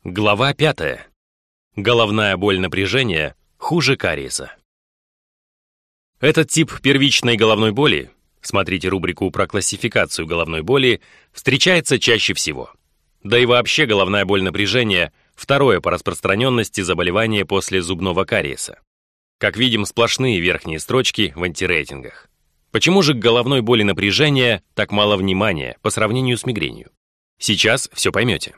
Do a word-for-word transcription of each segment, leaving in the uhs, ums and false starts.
Глава пятая. Головная боль напряжения хуже кариеса. Этот тип первичной головной боли, смотрите рубрику про классификацию головной боли, встречается чаще всего. Да и вообще головная боль напряжения – второе по распространенности заболевание после зубного кариеса. Как видим, сплошные верхние строчки в антирейтингах. Почему же к головной боли напряжения так мало внимания по сравнению с мигренью? Сейчас все поймете.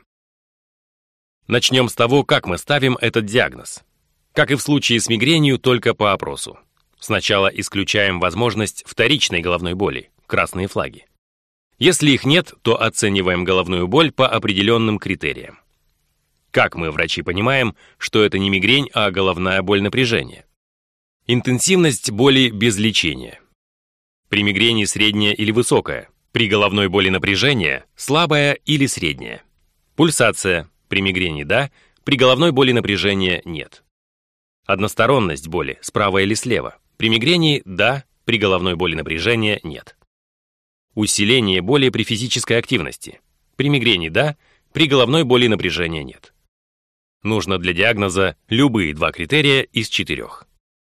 Начнем с того, как мы ставим этот диагноз. Как и в случае с мигренью, только по опросу. Сначала исключаем возможность вторичной головной боли, красные флаги. Если их нет, то оцениваем головную боль по определенным критериям. Как мы, врачи, понимаем, что это не мигрень, а головная боль напряжения? Интенсивность боли без лечения. При мигрени средняя или высокая, при головной боли напряжения слабая или средняя. Пульсация. При мигрени да, при головной боли напряжения нет. Односторонность боли справа или слева. При мигрени да, при головной боли напряжения нет. Усиление боли при физической активности. При мигрени да, при головной боли напряжения нет. Нужно для диагноза любые два критерия из четырех.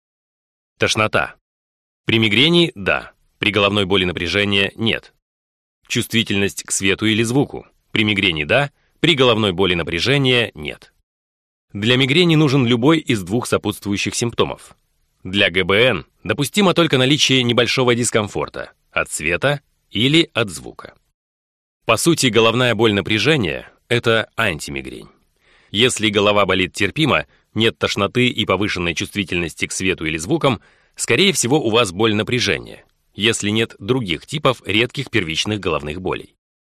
Тошнота. При мигрени да, при головной боли напряжения нет. Чувствительность к свету или звуку. При мигрени да, при головной боли напряжения нет. Для мигрени нужен любой из двух сопутствующих симптомов. Для ГБН допустимо только наличие небольшого дискомфорта от света или от звука. По сути, головная боль напряжения – это антимигрень. Если голова болит терпимо, нет тошноты и повышенной чувствительности к свету или звукам, скорее всего, у вас боль напряжения, если нет других типов редких первичных головных болей.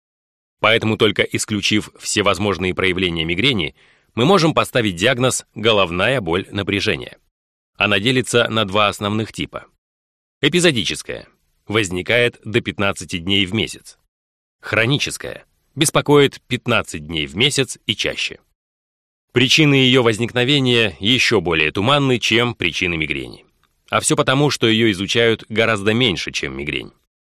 Поэтому только исключив все возможные проявления мигрени, мы можем поставить диагноз «головная боль напряжения». Она делится на два основных типа. Эпизодическая – возникает до пятнадцати дней в месяц. Хроническая – беспокоит пятнадцать дней в месяц и чаще. Причины ее возникновения еще более туманны, чем причины мигрени. А все потому, что ее изучают гораздо меньше, чем мигрень.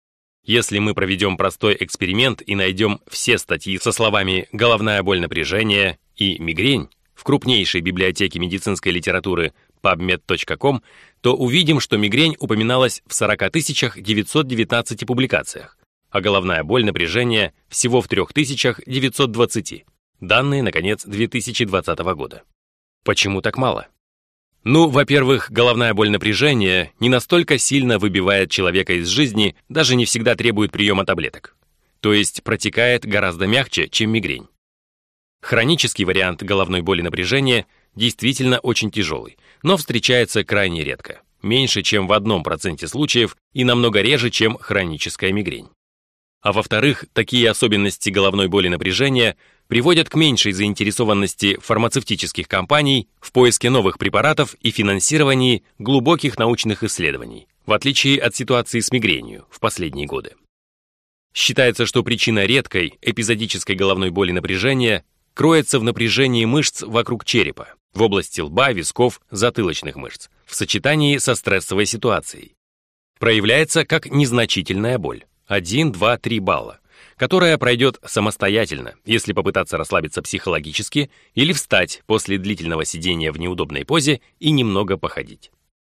Если мы проведем простой эксперимент и найдем все статьи со словами «головная боль напряжения» и «мигрень» в крупнейшей библиотеке медицинской литературы пабмед точка ком, то увидим, что мигрень упоминалась в сорока тысячах девятьсот девятнадцати публикациях, а головная боль напряжения всего в трёх тысячах девятьсот двадцати. Данные на конец две тысячи двадцатого года. Почему так мало? Ну, во-первых, головная боль напряжения не настолько сильно выбивает человека из жизни, даже не всегда требует приема таблеток. То есть протекает гораздо мягче, чем мигрень. Хронический вариант головной боли напряжения действительно очень тяжелый, но встречается крайне редко, меньше, чем в одном проценте случаев и намного реже, чем хроническая мигрень. А во-вторых, такие особенности головной боли напряжения приводят к меньшей заинтересованности фармацевтических компаний в поиске новых препаратов и финансировании глубоких научных исследований, в отличие от ситуации с мигренью в последние годы. Считается, что причина редкой эпизодической головной боли напряжения кроется в напряжении мышц вокруг черепа, в области лба, висков, затылочных мышц, в сочетании со стрессовой ситуацией. Проявляется как незначительная боль, один, два, три балла, которая пройдет самостоятельно, если попытаться расслабиться психологически или встать после длительного сидения в неудобной позе и немного походить.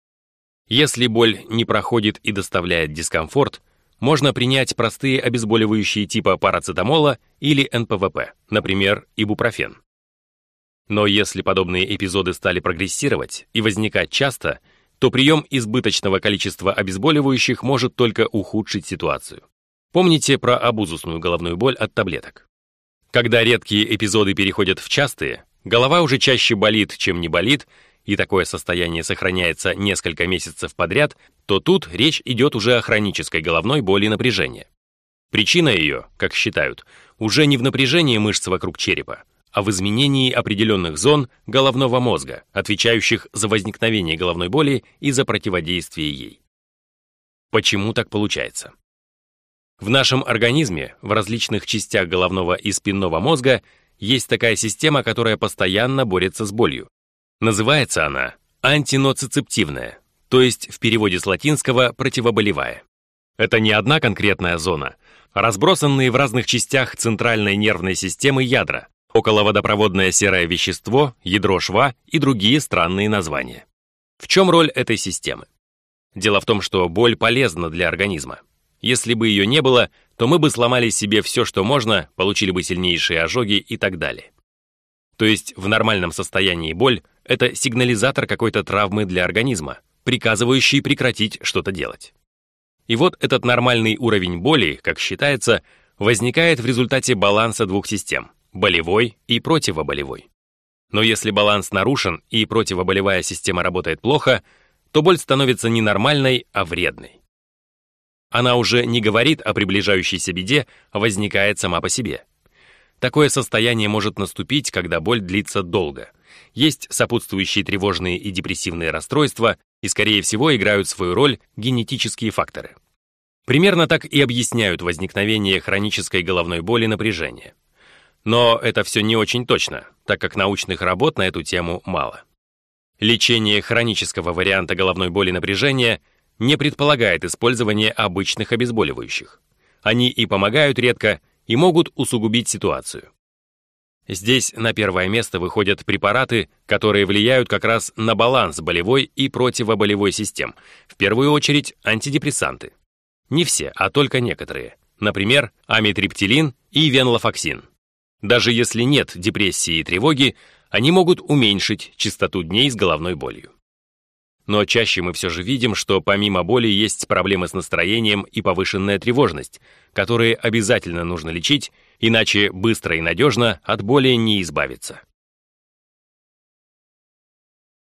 Если боль не проходит и доставляет дискомфорт, можно принять простые обезболивающие типа парацетамола или эн пэ вэ пэ, например, ибупрофен. Но если подобные эпизоды стали прогрессировать и возникать часто, то прием избыточного количества обезболивающих может только ухудшить ситуацию. Помните про абузусную головную боль от таблеток. Когда редкие эпизоды переходят в частые, голова уже чаще болит, чем не болит, и такое состояние сохраняется несколько месяцев подряд, то тут речь идет уже о хронической головной боли напряжения. Причина ее, как считают, уже не в напряжении мышц вокруг черепа, а в изменении определенных зон головного мозга, отвечающих за возникновение головной боли и за противодействие ей. Почему так получается? В нашем организме, в различных частях головного и спинного мозга, есть такая система, которая постоянно борется с болью. Называется она антиноцицептивная, то есть в переводе с латинского противоболевая. Это не одна конкретная зона, а разбросанные в разных частях центральной нервной системы ядра, околоводопроводное серое вещество, ядро шва и другие странные названия. В чем роль этой системы? Дело в том, что боль полезна для организма. Если бы ее не было, то мы бы сломали себе все, что можно, получили бы сильнейшие ожоги и так далее. То есть в нормальном состоянии боль – это сигнализатор какой-то травмы для организма, приказывающий прекратить что-то делать. И вот этот нормальный уровень боли, как считается, возникает в результате баланса двух систем – болевой и противоболевой. Но если баланс нарушен и противоболевая система работает плохо, то боль становится не нормальной, а вредной. Она уже не говорит о приближающейся беде, а возникает сама по себе. Такое состояние может наступить, когда боль длится долго. Есть сопутствующие тревожные и депрессивные расстройства, и, скорее всего, играют свою роль генетические факторы. Примерно так и объясняют возникновение хронической головной боли напряжения. Но это все не очень точно, так как научных работ на эту тему мало. Лечение хронического варианта головной боли напряжения не предполагает использование обычных обезболивающих. Они и помогают редко, и могут усугубить ситуацию. Здесь на первое место выходят препараты, которые влияют как раз на баланс болевой и противоболевой систем, в первую очередь антидепрессанты. Не все, а только некоторые. Например, амитриптилин и венлафоксин. Даже если нет депрессии и тревоги, они могут уменьшить частоту дней с головной болью. Но чаще мы все же видим, что помимо боли есть проблемы с настроением и повышенная тревожность, которые обязательно нужно лечить, иначе быстро и надежно от боли не избавиться.